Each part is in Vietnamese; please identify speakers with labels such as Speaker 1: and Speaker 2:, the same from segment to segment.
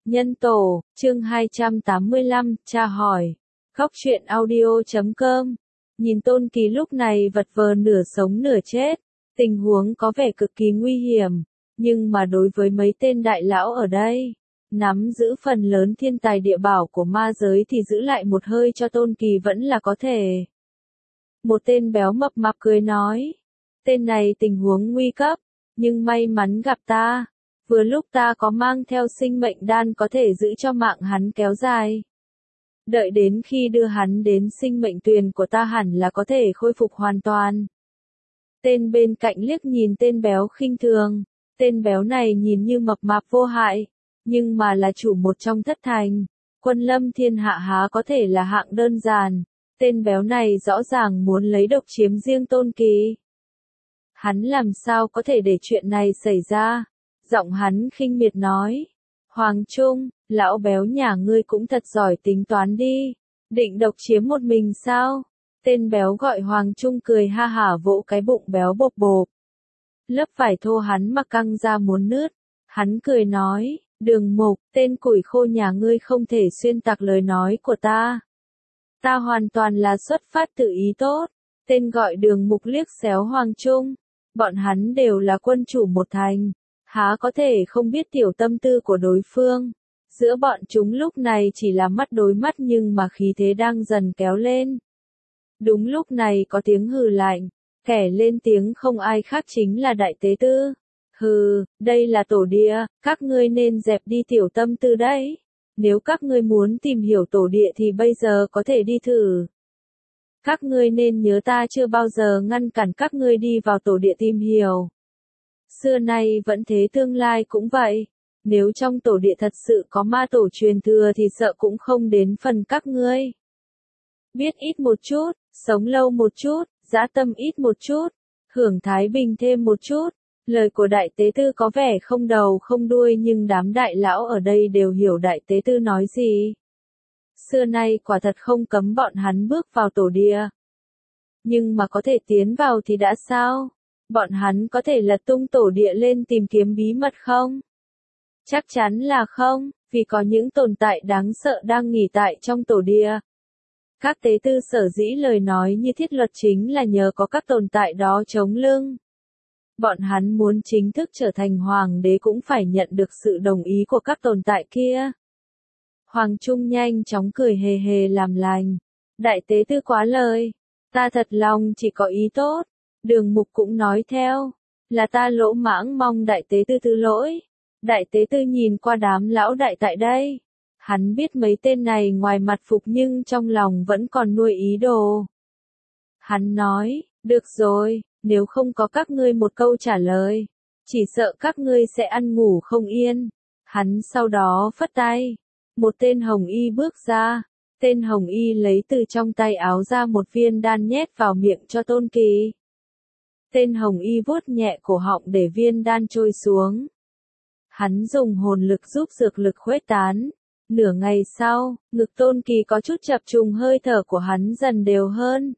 Speaker 1: Nhân tổ, chương 285, tra hỏi. Góc truyện audio.com. Nhìn Tôn Kỳ lúc này vật vờ nửa sống nửa chết, tình huống có vẻ cực kỳ nguy hiểm, nhưng mà đối với mấy tên đại lão ở đây, nắm giữ phần lớn thiên tài địa bảo của ma giới thì giữ lại một hơi cho Tôn Kỳ vẫn là có thể. Một tên béo mập mạp cười nói, tên này tình huống nguy cấp, nhưng may mắn gặp ta. Vừa lúc ta có mang theo sinh mệnh đan có thể giữ cho mạng hắn kéo dài. Đợi đến khi đưa hắn đến sinh mệnh tuyền của ta hẳn là có thể khôi phục hoàn toàn. Tên bên cạnh liếc nhìn tên béo khinh thường. Tên béo này nhìn như mập mạp vô hại, nhưng mà là chủ một trong thất thành. Quân lâm thiên hạ há có thể là hạng đơn giản. Tên béo này rõ ràng muốn lấy độc chiếm riêng Tôn Kỳ. Hắn làm sao có thể để chuyện này xảy ra? Giọng hắn khinh miệt nói. Hoàng Trung, lão béo nhà ngươi cũng thật giỏi tính toán đi. Định độc chiếm một mình sao? Tên béo gọi Hoàng Trung cười ha hả vỗ cái bụng béo bộp bộp. Lớp vải thô hắn mặc căng ra muốn nứt. Hắn cười nói, Đường Mục, tên củi khô nhà ngươi không thể xuyên tạc lời nói của ta. Ta hoàn toàn là xuất phát từ ý tốt. Tên gọi Đường Mục liếc xéo Hoàng Trung. Bọn hắn đều là quân chủ một thành. Há có thể không biết tiểu tâm tư của đối phương. Giữa bọn chúng lúc này chỉ là mắt đối mắt nhưng mà khí thế đang dần kéo lên. Đúng lúc này có tiếng hừ lạnh. Kẻ lên tiếng không ai khác chính là Đại Tế Tư. Hừ, đây là tổ địa, các ngươi nên dẹp đi tiểu tâm tư đấy. Nếu các ngươi muốn tìm hiểu tổ địa thì bây giờ có thể đi thử. Các ngươi nên nhớ ta chưa bao giờ ngăn cản các ngươi đi vào tổ địa tìm hiểu. Xưa nay vẫn thế tương lai cũng vậy. Nếu trong tổ địa thật sự có ma tổ truyền thừa thì sợ cũng không đến phần các ngươi. Biết ít một chút, sống lâu một chút, dã tâm ít một chút, hưởng thái bình thêm một chút. Lời của Đại Tế Tư có vẻ không đầu không đuôi nhưng đám đại lão ở đây đều hiểu Đại Tế Tư nói gì. Xưa nay quả thật không cấm bọn hắn bước vào tổ địa. Nhưng mà có thể tiến vào thì đã sao? Bọn hắn có thể lật tung tổ địa lên tìm kiếm bí mật không? Chắc chắn là không, vì có những tồn tại đáng sợ đang nghỉ tại trong tổ địa. Các tế tư sở dĩ lời nói như thiết luật chính là nhờ có các tồn tại đó chống lưng. Bọn hắn muốn chính thức trở thành hoàng đế cũng phải nhận được sự đồng ý của các tồn tại kia. Hoàng Trung nhanh chóng cười hề hề làm lành. Đại tế tư quá lời. Ta thật lòng chỉ có ý tốt. Đường Mục cũng nói theo. Là ta lỗ mãng mong Đại tế tư thứ lỗi. Đại tế tư nhìn qua đám lão đại tại đây. Hắn biết mấy tên này ngoài mặt phục nhưng trong lòng vẫn còn nuôi ý đồ. Hắn nói, được rồi, nếu không có các ngươi một câu trả lời, chỉ sợ các ngươi sẽ ăn ngủ không yên. Hắn sau đó phất tay. Một tên hồng y bước ra. Tên hồng y lấy từ trong tay áo ra một viên đan nhét vào miệng cho Tôn Kỳ. Tên hồng y vuốt nhẹ cổ họng để viên đan trôi xuống. Hắn dùng hồn lực giúp dược lực khuếch tán. Nửa ngày sau, ngực Tôn Kỳ có chút chập trùng hơi thở của hắn dần đều hơn.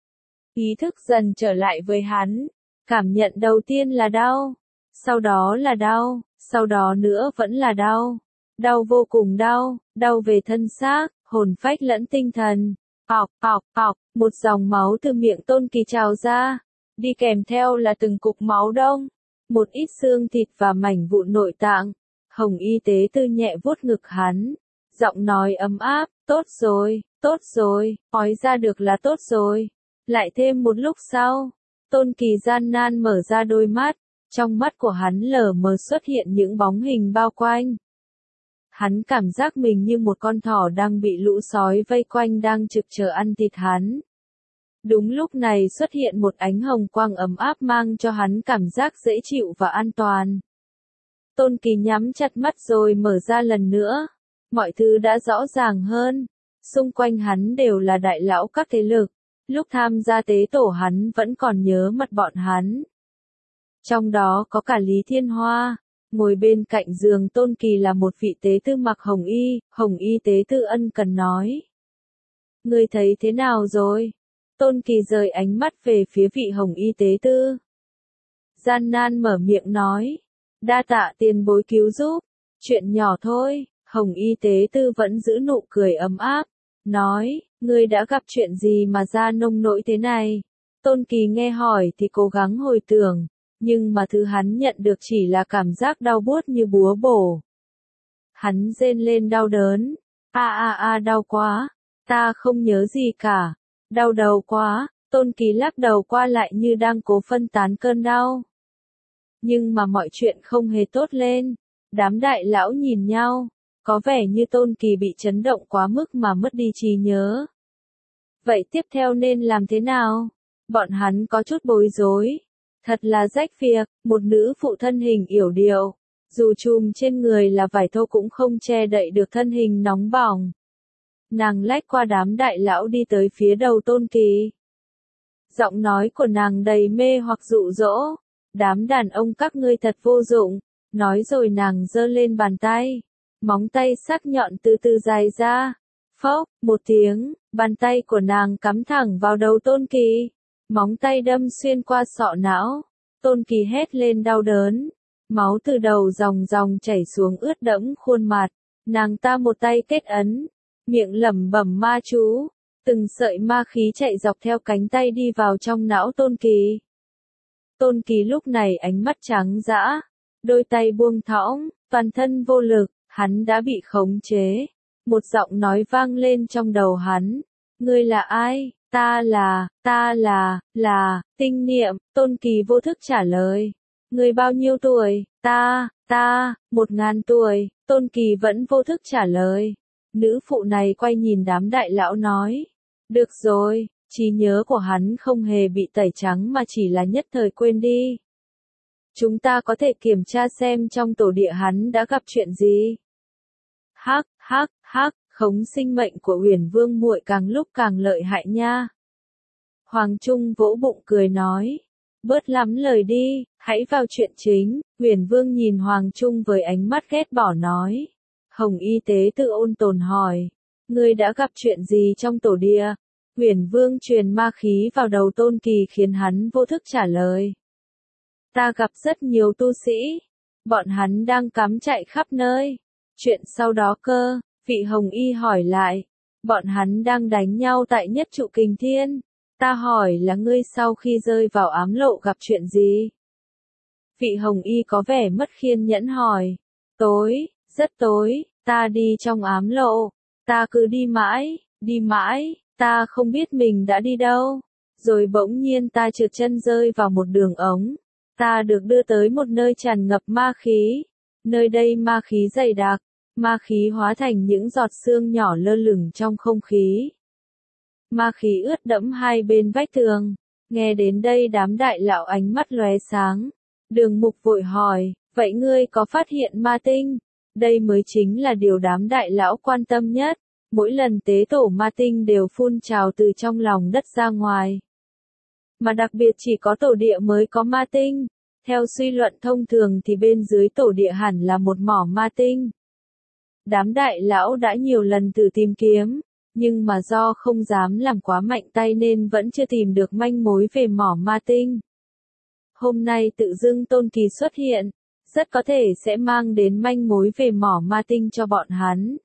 Speaker 1: Ý thức dần trở lại với hắn. Cảm nhận đầu tiên là đau. Sau đó là đau. Sau đó nữa vẫn là đau. Đau vô cùng đau. Đau về thân xác, hồn phách lẫn tinh thần. Ọc, một dòng máu từ miệng Tôn Kỳ trào ra. Đi kèm theo là từng cục máu đông. Một ít xương thịt và mảnh vụn nội tạng. Hồng y tế tư nhẹ vuốt ngực hắn. Giọng nói ấm áp, tốt rồi, ói ra được là tốt rồi. Lại thêm một lúc sau, Tôn Kỳ gian nan mở ra đôi mắt, trong mắt của hắn lờ mờ xuất hiện những bóng hình bao quanh. Hắn cảm giác mình như một con thỏ đang bị lũ sói vây quanh đang trực chờ ăn thịt hắn. Đúng lúc này xuất hiện một ánh hồng quang ấm áp mang cho hắn cảm giác dễ chịu và an toàn. Tôn Kỳ nhắm chặt mắt rồi mở ra lần nữa. Mọi thứ đã rõ ràng hơn. Xung quanh hắn đều là đại lão các thế lực. Lúc tham gia tế tổ hắn vẫn còn nhớ mặt bọn hắn. Trong đó có cả Lý Thiên Hoa. Ngồi bên cạnh giường Tôn Kỳ là một vị tế tư mặc hồng y tế tư ân cần nói. Ngươi thấy thế nào rồi? Tôn Kỳ rời ánh mắt về phía vị hồng y tế tư. Gian nan mở miệng nói. Đa tạ tiền bối cứu giúp. Chuyện nhỏ thôi. Hồng y tế tư vẫn giữ nụ cười ấm áp, nói, ngươi đã gặp chuyện gì mà ra nông nỗi thế này? Tôn Kỳ nghe hỏi thì cố gắng hồi tưởng, nhưng mà thứ hắn nhận được chỉ là cảm giác đau buốt như búa bổ. Hắn rên lên đau đớn, đau quá, ta không nhớ gì cả, đau đầu quá, Tôn Kỳ lắc đầu qua lại như đang cố phân tán cơn đau. Nhưng mà mọi chuyện không hề tốt lên, đám đại lão nhìn nhau, có vẻ như Tôn Kỳ bị chấn động quá mức mà mất đi trí nhớ. Vậy tiếp theo nên làm thế nào? Bọn hắn có chút bối rối. Thật là rách việc, một nữ phụ thân hình yểu điệu, dù trùm trên người là vải thô cũng không che đậy được thân hình nóng bỏng. Nàng lách qua đám đại lão đi tới phía đầu Tôn Kỳ. Giọng nói của nàng đầy mê hoặc dụ dỗ, đám đàn ông các ngươi thật vô dụng, nói rồi nàng giơ lên bàn tay, móng tay sắc nhọn từ từ dài ra. Phốc, một tiếng, bàn tay của nàng cắm thẳng vào đầu Tôn Kỳ. Móng tay đâm xuyên qua sọ não. Tôn Kỳ hét lên đau đớn. Máu từ đầu dòng dòng chảy xuống ướt đẫm khuôn mặt. Nàng ta một tay kết ấn, miệng lẩm bẩm ma chú. Từng sợi ma khí chạy dọc theo cánh tay đi vào trong não Tôn Kỳ. Tôn Kỳ lúc này ánh mắt trắng dã, đôi tay buông thõng, toàn thân vô lực, hắn đã bị khống chế. Một giọng nói vang lên trong đầu hắn. Ngươi là ai? Ta là, Tinh Niệm. Tôn Kỳ vô thức trả lời. Ngươi bao nhiêu tuổi? Ta, 1000 tuổi. Tôn Kỳ vẫn vô thức trả lời. Nữ phụ này quay nhìn đám đại lão nói. Được rồi, trí nhớ của hắn không hề bị tẩy trắng mà chỉ là nhất thời quên đi. Chúng ta có thể kiểm tra xem trong tổ địa hắn đã gặp chuyện gì. Hắc, khống sinh mệnh của Uyển Vương muội càng lúc càng lợi hại nha. Hoàng Trung vỗ bụng cười nói, bớt lắm lời đi, hãy vào chuyện chính. Uyển Vương nhìn Hoàng Trung với ánh mắt ghét bỏ nói. Hồng y tế tự ôn tồn hỏi, ngươi đã gặp chuyện gì trong tổ địa? Uyển Vương truyền ma khí vào đầu Tôn Kỳ khiến hắn vô thức trả lời. Ta gặp rất nhiều tu sĩ, bọn hắn đang cắm chạy khắp nơi. Chuyện sau đó cơ, vị Hồng y hỏi lại. Bọn hắn đang đánh nhau tại Nhất Trụ Kình Thiên. Ta hỏi là ngươi sau khi rơi vào ám lộ gặp chuyện gì? Vị Hồng y có vẻ mất kiên nhẫn hỏi. Tối, rất tối, ta đi trong ám lộ. Ta cứ đi mãi, ta không biết mình đã đi đâu. Rồi bỗng nhiên ta trượt chân rơi vào một đường ống. Ta được đưa tới một nơi tràn ngập ma khí. Nơi đây ma khí dày đặc. Ma khí hóa thành những giọt sương nhỏ lơ lửng trong không khí. Ma khí ướt đẫm hai bên vách tường. Nghe đến đây đám đại lão ánh mắt lóe sáng. Đường Mục vội hỏi, vậy ngươi có phát hiện ma tinh? Đây mới chính là điều đám đại lão quan tâm nhất. Mỗi lần tế tổ ma tinh đều phun trào từ trong lòng đất ra ngoài. Mà đặc biệt chỉ có tổ địa mới có ma tinh. Theo suy luận thông thường thì bên dưới tổ địa hẳn là một mỏ ma tinh. Đám đại lão đã nhiều lần thử tìm kiếm, nhưng mà do không dám làm quá mạnh tay nên vẫn chưa tìm được manh mối về mỏ ma tinh. Hôm nay tự dưng Tôn Kỳ xuất hiện, rất có thể sẽ mang đến manh mối về mỏ ma tinh cho bọn hắn.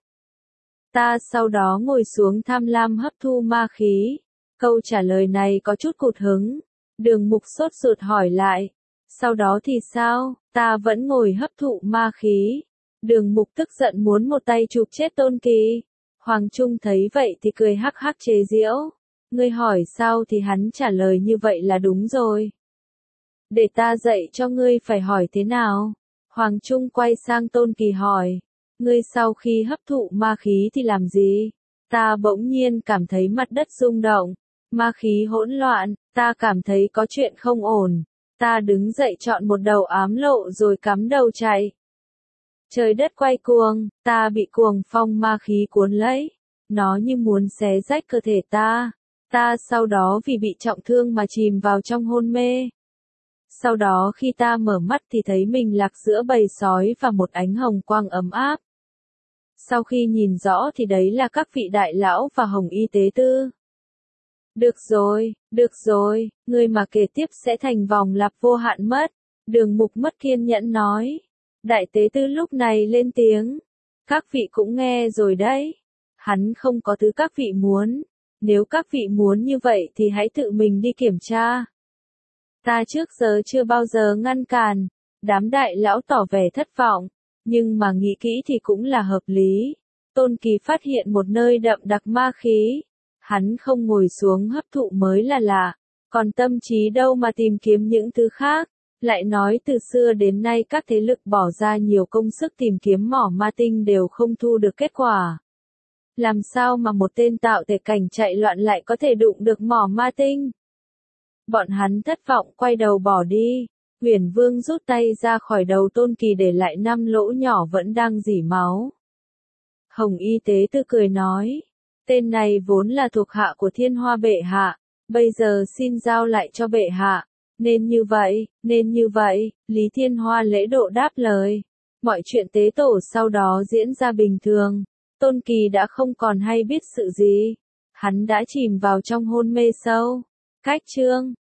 Speaker 1: Ta sau đó ngồi xuống tham lam hấp thu ma khí. Câu trả lời này có chút cụt hứng. Đường Mục sốt ruột hỏi lại. Sau đó thì sao? Ta vẫn ngồi hấp thụ ma khí. Đường Mục tức giận muốn một tay chụp chết Tôn Kỳ. Hoàng Trung thấy vậy thì cười hắc hắc chế giễu. Ngươi hỏi sao thì hắn trả lời như vậy là đúng rồi. Để ta dạy cho ngươi phải hỏi thế nào. Hoàng Trung quay sang Tôn Kỳ hỏi. Ngươi sau khi hấp thụ ma khí thì làm gì? Ta bỗng nhiên cảm thấy mặt đất rung động. Ma khí hỗn loạn, ta cảm thấy có chuyện không ổn. Ta đứng dậy chọn một đầu ám lộ rồi cắm đầu chạy. Trời đất quay cuồng, ta bị cuồng phong ma khí cuốn lấy. Nó như muốn xé rách cơ thể ta. Ta sau đó vì bị trọng thương mà chìm vào trong hôn mê. Sau đó khi ta mở mắt thì thấy mình lạc giữa bầy sói và một ánh hồng quang ấm áp. Sau khi nhìn rõ thì đấy là các vị đại lão và Hồng y tế tư. Được rồi, người mà kể tiếp sẽ thành vòng lặp vô hạn mất. Đường Mục mất kiên nhẫn nói. Đại tế tư lúc này lên tiếng. Các vị cũng nghe rồi đấy. Hắn không có thứ các vị muốn. Nếu các vị muốn như vậy thì hãy tự mình đi kiểm tra. Ta trước giờ chưa bao giờ ngăn cản. Đám đại lão tỏ vẻ thất vọng. Nhưng mà nghĩ kỹ thì cũng là hợp lý. Tôn Kỳ phát hiện một nơi đậm đặc ma khí. Hắn không ngồi xuống hấp thụ mới là lạ. Còn tâm trí đâu mà tìm kiếm những thứ khác. Lại nói từ xưa đến nay các thế lực bỏ ra nhiều công sức tìm kiếm mỏ ma tinh đều không thu được kết quả. Làm sao mà một tên tạo thể cảnh chạy loạn lại có thể đụng được mỏ ma tinh? Bọn hắn thất vọng quay đầu bỏ đi. Huyền Vương rút tay ra khỏi đầu Tôn Kỳ để lại 5 lỗ nhỏ vẫn đang rỉ máu. Hồng Y Tế Tư cười nói, tên này vốn là thuộc hạ của Thiên Hoa bệ hạ, bây giờ xin giao lại cho bệ hạ. Nên như vậy, Lý Thiên Hoa lễ độ đáp lời. Mọi chuyện tế tổ sau đó diễn ra bình thường. Tôn Kỳ đã không còn hay biết sự gì. Hắn đã chìm vào trong hôn mê sâu. Cách chương